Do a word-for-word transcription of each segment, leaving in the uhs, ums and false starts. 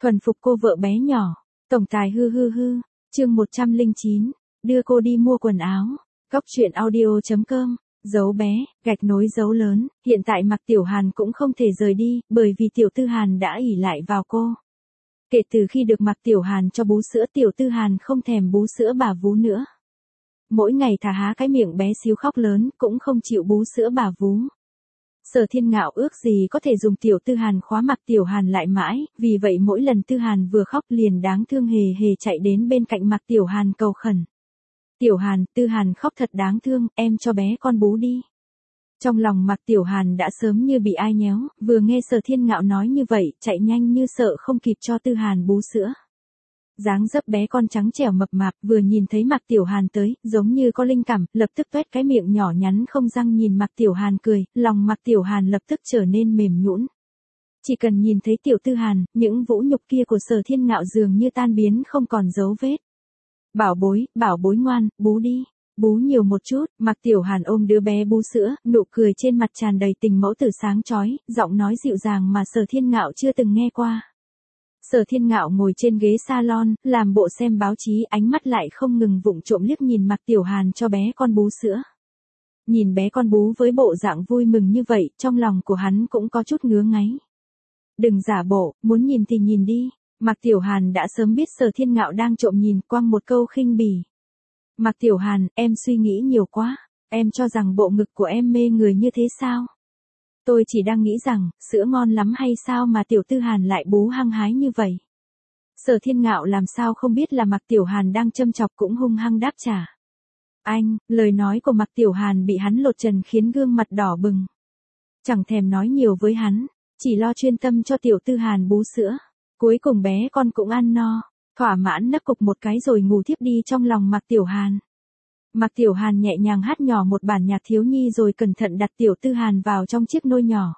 Thuần phục cô vợ bé nhỏ. Tổng tài hư hư hư. Chương một trăm lẻ chín. Đưa cô đi mua quần áo. Góc truyện audio chấm com. Dấu bé, gạch nối dấu lớn, hiện tại Mạc Tiểu Hàn cũng không thể rời đi, bởi vì Tiểu Tư Hàn đã ỷ lại vào cô. Kể từ khi được Mạc Tiểu Hàn cho bú sữa, Tiểu Tư Hàn không thèm bú sữa bà vú nữa. Mỗi ngày thà há cái miệng bé xíu khóc lớn, cũng không chịu bú sữa bà vú. Sở Thiên Ngạo ước gì có thể dùng Tiểu Tư Hàn khóa Mạc Tiểu Hàn lại mãi, vì vậy mỗi lần Tư Hàn vừa khóc liền đáng thương hề hề chạy đến bên cạnh Mạc Tiểu Hàn cầu khẩn. Tiểu Hàn, Tư Hàn khóc thật đáng thương, em cho bé con bú đi. Trong lòng Mạc Tiểu Hàn đã sớm như bị ai nhéo, vừa nghe Sở Thiên Ngạo nói như vậy, chạy nhanh như sợ không kịp cho Tư Hàn bú sữa. Dáng dấp bé con trắng trẻo mập mạp, vừa nhìn thấy Mạc Tiểu Hàn tới, giống như có linh cảm, lập tức tuét cái miệng nhỏ nhắn không răng nhìn Mạc Tiểu Hàn cười, lòng Mạc Tiểu Hàn lập tức trở nên mềm nhũn. Chỉ cần nhìn thấy Tiểu Tư Hàn, những vũ nhục kia của Sở Thiên Ngạo dường như tan biến không còn dấu vết. Bảo bối, bảo bối ngoan, bú đi, bú nhiều một chút. Mạc Tiểu Hàn ôm đứa bé bú sữa, nụ cười trên mặt tràn đầy tình mẫu tử sáng chói, giọng nói dịu dàng mà Sở Thiên Ngạo chưa từng nghe qua. Sở Thiên Ngạo ngồi trên ghế salon, làm bộ xem báo chí, ánh mắt lại không ngừng vụng trộm liếc nhìn Mạc Tiểu Hàn cho bé con bú sữa. Nhìn bé con bú với bộ dạng vui mừng như vậy, trong lòng của hắn cũng có chút ngứa ngáy. Đừng giả bộ, muốn nhìn thì nhìn đi. Mạc Tiểu Hàn đã sớm biết Sở Thiên Ngạo đang trộm nhìn, quăng một câu khinh bỉ. Mạc Tiểu Hàn, em suy nghĩ nhiều quá, em cho rằng bộ ngực của em mê người như thế sao? Tôi chỉ đang nghĩ rằng, sữa ngon lắm hay sao mà Tiểu Tư Hàn lại bú hăng hái như vậy? Sở Thiên Ngạo làm sao không biết là Mạc Tiểu Hàn đang châm chọc, cũng hung hăng đáp trả. Anh, lời nói của Mạc Tiểu Hàn bị hắn lột trần khiến gương mặt đỏ bừng. Chẳng thèm nói nhiều với hắn, chỉ lo chuyên tâm cho Tiểu Tư Hàn bú sữa. Cuối cùng bé con cũng ăn no, thỏa mãn nấc cục một cái rồi ngủ thiếp đi trong lòng Mạc Tiểu Hàn. Mạc Tiểu Hàn nhẹ nhàng hát nhỏ một bản nhạc thiếu nhi rồi cẩn thận đặt Tiểu Tư Hàn vào trong chiếc nôi nhỏ.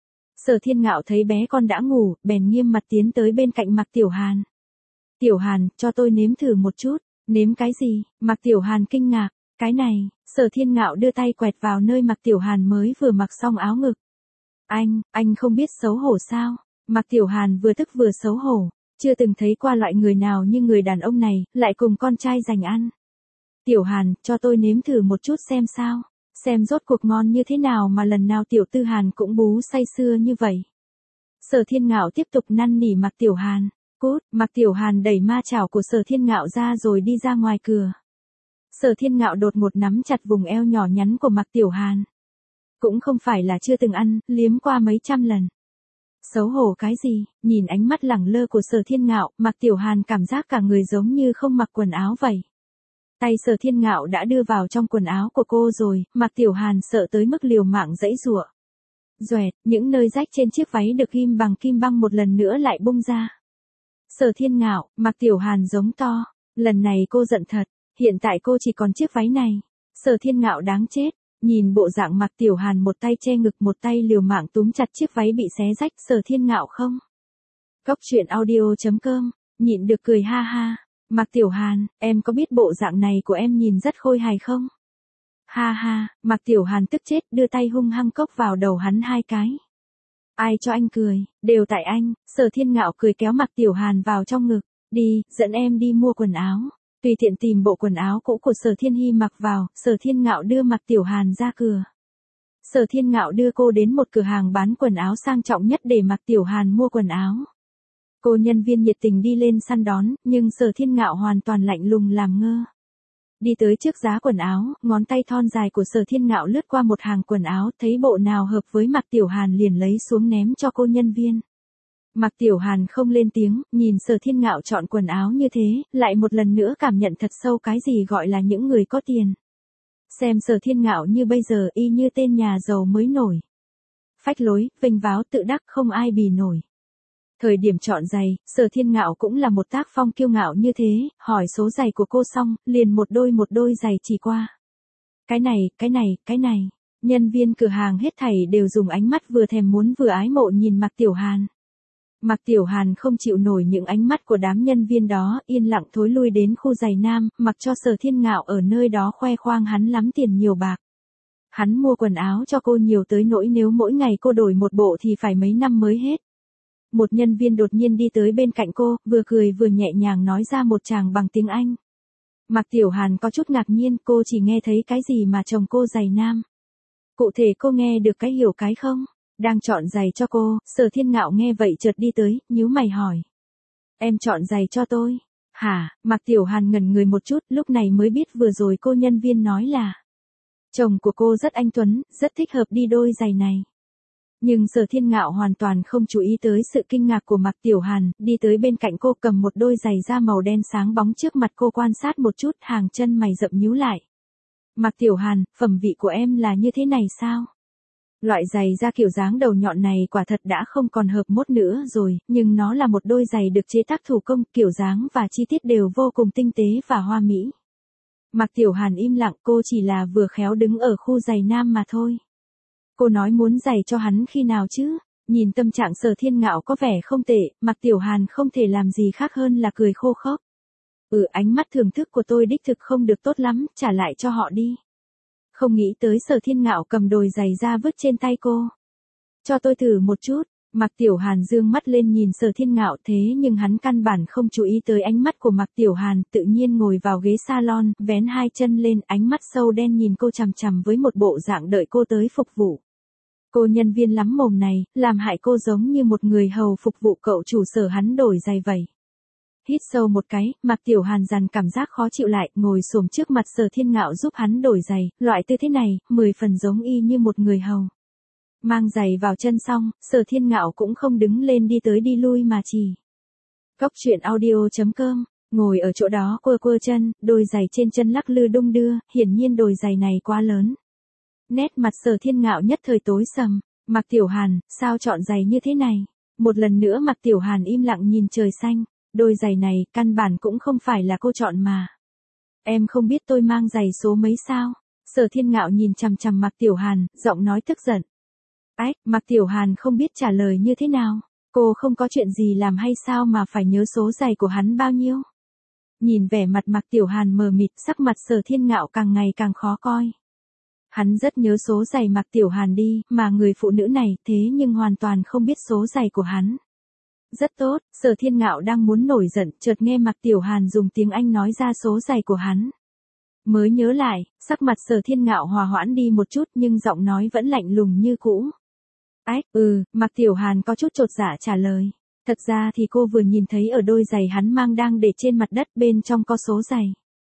Sở Thiên Ngạo thấy bé con đã ngủ, bèn nghiêm mặt tiến tới bên cạnh Mạc Tiểu Hàn. Tiểu Hàn, cho tôi nếm thử một chút. Nếm cái gì? Mạc Tiểu Hàn kinh ngạc. Cái này. Sở Thiên Ngạo đưa tay quẹt vào nơi Mạc Tiểu Hàn mới vừa mặc xong áo ngực. Anh, anh không biết xấu hổ sao? Mạc Tiểu Hàn vừa tức vừa xấu hổ, chưa từng thấy qua loại người nào như người đàn ông này, lại cùng con trai giành ăn. Tiểu Hàn, cho tôi nếm thử một chút xem sao, xem rốt cuộc ngon như thế nào mà lần nào Tiểu Tư Hàn cũng bú say sưa như vậy. Sở Thiên Ngạo tiếp tục năn nỉ Mạc Tiểu Hàn. Cút. Mạc Tiểu Hàn đẩy ma chảo của Sở Thiên Ngạo ra rồi đi ra ngoài cửa. Sở Thiên Ngạo đột ngột nắm chặt vùng eo nhỏ nhắn của Mạc Tiểu Hàn. Cũng không phải là chưa từng ăn, liếm qua mấy trăm lần. Xấu hổ cái gì? Nhìn ánh mắt lẳng lơ của Sở Thiên Ngạo, Mạc Tiểu Hàn cảm giác cả người giống như không mặc quần áo vậy. Tay Sở Thiên Ngạo đã đưa vào trong quần áo của cô rồi, Mạc Tiểu Hàn sợ tới mức liều mạng giãy giụa. Doẹt, những nơi rách trên chiếc váy được ghim bằng kim băng một lần nữa lại bung ra. Sở Thiên Ngạo, Mạc Tiểu Hàn giống to. Lần này cô giận thật, hiện tại cô chỉ còn chiếc váy này. Sở Thiên Ngạo đáng chết. Nhìn bộ dạng Mạc Tiểu Hàn một tay che ngực một tay liều mạng túm chặt chiếc váy bị xé rách, Sở Thiên Ngạo không. Góc truyện audio chấm com, nhịn được cười ha ha. Mạc Tiểu Hàn, em có biết bộ dạng này của em nhìn rất khôi hài không? Ha ha, Mạc Tiểu Hàn tức chết, đưa tay hung hăng cốc vào đầu hắn hai cái. Ai cho anh cười, đều tại anh. Sở Thiên Ngạo cười kéo Mạc Tiểu Hàn vào trong ngực. Đi, dẫn em đi mua quần áo. Tùy tiện tìm bộ quần áo cũ của Sở Thiên Hi mặc vào, Sở Thiên Ngạo đưa Mạc Tiểu Hàn ra cửa. Sở Thiên Ngạo đưa cô đến một cửa hàng bán quần áo sang trọng nhất để Mạc Tiểu Hàn mua quần áo. Cô nhân viên nhiệt tình đi lên săn đón, nhưng Sở Thiên Ngạo hoàn toàn lạnh lùng làm ngơ. Đi tới trước giá quần áo, ngón tay thon dài của Sở Thiên Ngạo lướt qua một hàng quần áo, thấy bộ nào hợp với Mạc Tiểu Hàn liền lấy xuống ném cho cô nhân viên. Mạc Tiểu Hàn không lên tiếng, nhìn Sở Thiên Ngạo chọn quần áo như thế, lại một lần nữa cảm nhận thật sâu cái gì gọi là những người có tiền. Xem Sở Thiên Ngạo như bây giờ y như tên nhà giàu mới nổi. Phách lối, vênh váo tự đắc không ai bì nổi. Thời điểm chọn giày, Sở Thiên Ngạo cũng là một tác phong kiêu ngạo như thế, hỏi số giày của cô xong, liền một đôi một đôi giày chỉ qua. Cái này, cái này, cái này, nhân viên cửa hàng hết thảy đều dùng ánh mắt vừa thèm muốn vừa ái mộ nhìn Mạc Tiểu Hàn. Mạc Tiểu Hàn không chịu nổi những ánh mắt của đám nhân viên đó, yên lặng thối lui đến khu giày nam, mặc cho Sở Thiên Ngạo ở nơi đó khoe khoang hắn lắm tiền nhiều bạc. Hắn mua quần áo cho cô nhiều tới nỗi nếu mỗi ngày cô đổi một bộ thì phải mấy năm mới hết. Một nhân viên đột nhiên đi tới bên cạnh cô, vừa cười vừa nhẹ nhàng nói ra một tràng bằng tiếng Anh. Mạc Tiểu Hàn có chút ngạc nhiên, cô chỉ nghe thấy cái gì mà chồng cô giày nam. Cụ thể cô nghe được cái hiểu cái không? Đang chọn giày cho cô, Sở Thiên Ngạo nghe vậy chợt đi tới, nhíu mày hỏi. Em chọn giày cho tôi. Hả? Mạc Tiểu Hàn ngẩn người một chút, lúc này mới biết vừa rồi cô nhân viên nói là chồng của cô rất anh tuấn, rất thích hợp đi đôi giày này. Nhưng Sở Thiên Ngạo hoàn toàn không chú ý tới sự kinh ngạc của Mạc Tiểu Hàn, đi tới bên cạnh cô cầm một đôi giày da màu đen sáng bóng trước mặt cô quan sát một chút, hàng chân mày rậm nhíu lại. Mạc Tiểu Hàn, phẩm vị của em là như thế này sao? Loại giày da kiểu dáng đầu nhọn này quả thật đã không còn hợp mốt nữa rồi, nhưng nó là một đôi giày được chế tác thủ công, kiểu dáng và chi tiết đều vô cùng tinh tế và hoa mỹ. Mạc Tiểu Hàn im lặng, cô chỉ là vừa khéo đứng ở khu giày nam mà thôi. Cô nói muốn giày cho hắn khi nào chứ? Nhìn tâm trạng Sở Thiên Ngạo có vẻ không tệ, Mạc Tiểu Hàn không thể làm gì khác hơn là cười khô khốc. Ừ, ánh mắt thưởng thức của tôi đích thực không được tốt lắm, trả lại cho họ đi. Không nghĩ tới Sở Thiên Ngạo cầm đôi giày ra vứt trên tay cô. Cho tôi thử một chút. Mạc Tiểu Hàn dương mắt lên nhìn Sở Thiên Ngạo, thế nhưng hắn căn bản không chú ý tới ánh mắt của Mạc Tiểu Hàn, tự nhiên ngồi vào ghế salon, vén hai chân lên, ánh mắt sâu đen nhìn cô chằm chằm với một bộ dạng đợi cô tới phục vụ. Cô nhân viên lắm mồm này, làm hại cô giống như một người hầu phục vụ cậu chủ Sở hắn đổi giày vậy. Hít sâu một cái, Mạc Tiểu Hàn dằn cảm giác khó chịu lại, ngồi xổm trước mặt Sở Thiên Ngạo giúp hắn đổi giày, loại tư thế này, mười phần giống y như một người hầu. Mang giày vào chân xong, Sở Thiên Ngạo cũng không đứng lên đi tới đi lui mà chỉ. Góc truyện audio chấm com, ngồi ở chỗ đó quơ quơ chân, đôi giày trên chân lắc lư đung đưa, hiển nhiên đôi giày này quá lớn. Nét mặt Sở Thiên Ngạo nhất thời tối sầm, Mạc Tiểu Hàn, sao chọn giày như thế này? Một lần nữa Mạc Tiểu Hàn im lặng nhìn trời xanh, đôi giày này, căn bản cũng không phải là cô chọn mà. Em không biết tôi mang giày số mấy sao? Sở Thiên Ngạo nhìn chằm chằm Mạc Tiểu Hàn, giọng nói tức giận. Ách, Mạc Tiểu Hàn không biết trả lời như thế nào. Cô không có chuyện gì làm hay sao mà phải nhớ số giày của hắn bao nhiêu? Nhìn vẻ mặt Mạc Tiểu Hàn mờ mịt, sắc mặt Sở Thiên Ngạo càng ngày càng khó coi. Hắn rất nhớ số giày Mạc Tiểu Hàn đi, mà người phụ nữ này thế nhưng hoàn toàn không biết số giày của hắn. Rất tốt, Sở Thiên Ngạo đang muốn nổi giận, chợt nghe Mạc Tiểu Hàn dùng tiếng Anh nói ra số giày của hắn. Mới nhớ lại, sắc mặt Sở Thiên Ngạo hòa hoãn đi một chút nhưng giọng nói vẫn lạnh lùng như cũ. Ách, ừ, Mạc Tiểu Hàn có chút chột dạ trả lời. Thật ra thì cô vừa nhìn thấy ở đôi giày hắn mang đang để trên mặt đất, bên trong có số giày.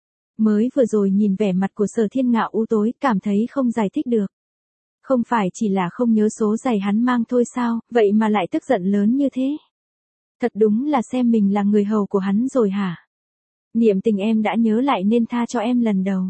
Mới vừa rồi nhìn vẻ mặt của Sở Thiên Ngạo u tối, cảm thấy không giải thích được. Không phải chỉ là không nhớ số giày hắn mang thôi sao, vậy mà lại tức giận lớn như thế. Thật đúng là xem mình là người hầu của hắn rồi hả? Niệm tình em đã nhớ lại nên tha cho em lần đầu.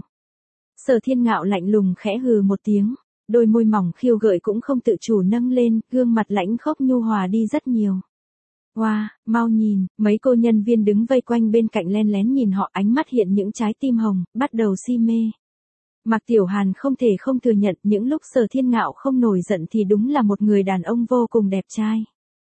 Sở Thiên Ngạo lạnh lùng khẽ hừ một tiếng, đôi môi mỏng khiêu gợi cũng không tự chủ nâng lên, gương mặt lãnh khốc nhu hòa đi rất nhiều. Wow, mau nhìn, mấy cô nhân viên đứng vây quanh bên cạnh len lén nhìn họ, ánh mắt hiện những trái tim hồng, bắt đầu si mê. Mạc Tiểu Hàn không thể không thừa nhận, những lúc Sở Thiên Ngạo không nổi giận thì đúng là một người đàn ông vô cùng đẹp trai.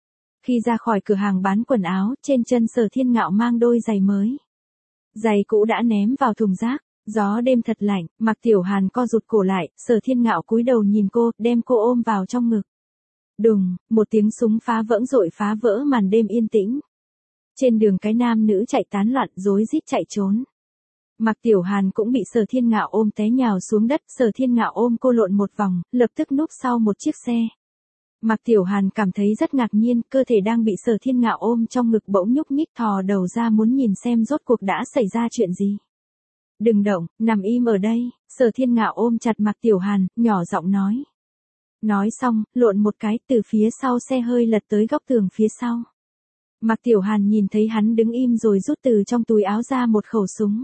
Khi ra khỏi cửa hàng bán quần áo, trên chân Sở Thiên Ngạo mang đôi giày mới. Giày cũ đã ném vào thùng rác, gió đêm thật lạnh, Mạc Tiểu Hàn co rụt cổ lại, Sở Thiên Ngạo cúi đầu nhìn cô, đem cô ôm vào trong ngực. Đùng, một tiếng súng phá vỡ dội phá vỡ màn đêm yên tĩnh. Trên đường cái nam nữ chạy tán loạn, rối rít chạy trốn. Mạc Tiểu Hàn cũng bị Sở Thiên Ngạo ôm té nhào xuống đất, Sở Thiên Ngạo ôm cô lộn một vòng, lập tức núp sau một chiếc xe. Mạc Tiểu Hàn cảm thấy rất ngạc nhiên, cơ thể đang bị Sở Thiên Ngạo ôm trong ngực bỗng nhúc nhích, thò đầu ra muốn nhìn xem rốt cuộc đã xảy ra chuyện gì. Đừng động, nằm im ở đây, Sở Thiên Ngạo ôm chặt Mạc Tiểu Hàn, nhỏ giọng nói. Nói xong, lộn một cái, từ phía sau xe hơi lật tới góc tường phía sau. Mạc Tiểu Hàn nhìn thấy hắn đứng im rồi rút từ trong túi áo ra một khẩu súng.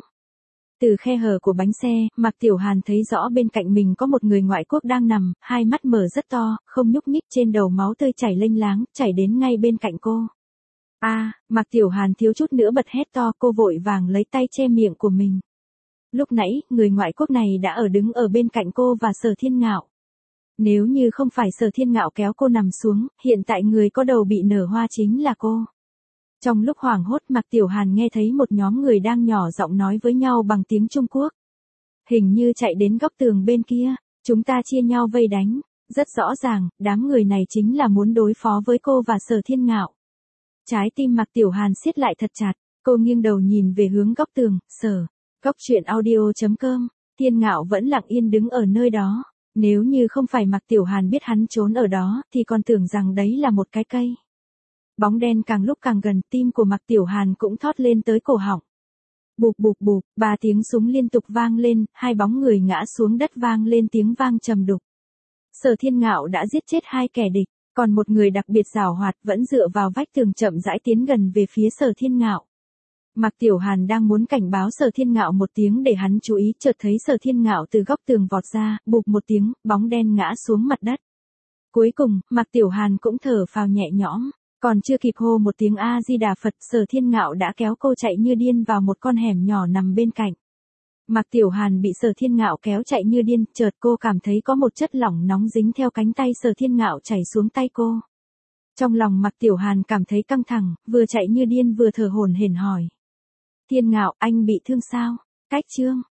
Từ khe hở của bánh xe, Mạc Tiểu Hàn thấy rõ bên cạnh mình có một người ngoại quốc đang nằm, hai mắt mở rất to, không nhúc nhích, trên đầu máu tươi chảy lênh láng, chảy đến ngay bên cạnh cô. A, à, Mạc Tiểu Hàn thiếu chút nữa bật hét to, cô vội vàng lấy tay che miệng của mình. Lúc nãy, người ngoại quốc này đã ở đứng ở bên cạnh cô và Sở Thiên Ngạo. Nếu như không phải Sở Thiên Ngạo kéo cô nằm xuống, hiện tại người có đầu bị nở hoa chính là cô. Trong lúc hoảng hốt, Mạc Tiểu Hàn nghe thấy một nhóm người đang nhỏ giọng nói với nhau bằng tiếng Trung Quốc. Hình như chạy đến góc tường bên kia, chúng ta chia nhau vây đánh. Rất rõ ràng, đám người này chính là muốn đối phó với cô và Sở Thiên Ngạo. Trái tim Mạc Tiểu Hàn siết lại thật chặt, cô nghiêng đầu nhìn về hướng góc tường, sở. Góc truyện audio.com, Thiên Ngạo vẫn lặng yên đứng ở nơi đó. Nếu như không phải Mạc Tiểu Hàn biết hắn trốn ở đó, thì còn tưởng rằng đấy là một cái cây. Bóng đen càng lúc càng gần, tim của Mạc Tiểu Hàn cũng thót lên tới cổ họng. Bụp bụp bụp, ba tiếng súng liên tục vang lên, hai bóng người ngã xuống đất vang lên tiếng vang trầm đục. Sở Thiên Ngạo đã giết chết hai kẻ địch, còn một người đặc biệt giàu hoạt vẫn dựa vào vách tường chậm rãi tiến gần về phía Sở Thiên Ngạo. Mạc Tiểu Hàn đang muốn cảnh báo Sở Thiên Ngạo một tiếng để hắn chú ý, chợt thấy Sở Thiên Ngạo từ góc tường vọt ra, bụp một tiếng, bóng đen ngã xuống mặt đất. Cuối cùng, Mạc Tiểu Hàn cũng thở phào nhẹ nhõm, còn chưa kịp hô một tiếng A Di Đà Phật, Sở Thiên Ngạo đã kéo cô chạy như điên vào một con hẻm nhỏ nằm bên cạnh. Mạc Tiểu Hàn bị Sở Thiên Ngạo kéo chạy như điên, chợt cô cảm thấy có một chất lỏng nóng dính theo cánh tay Sở Thiên Ngạo chảy xuống tay cô. Trong lòng Mạc Tiểu Hàn cảm thấy căng thẳng, vừa chạy như điên vừa thở hổn hển hỏi. Thiên Ngạo, anh bị thương sao? Cách chương.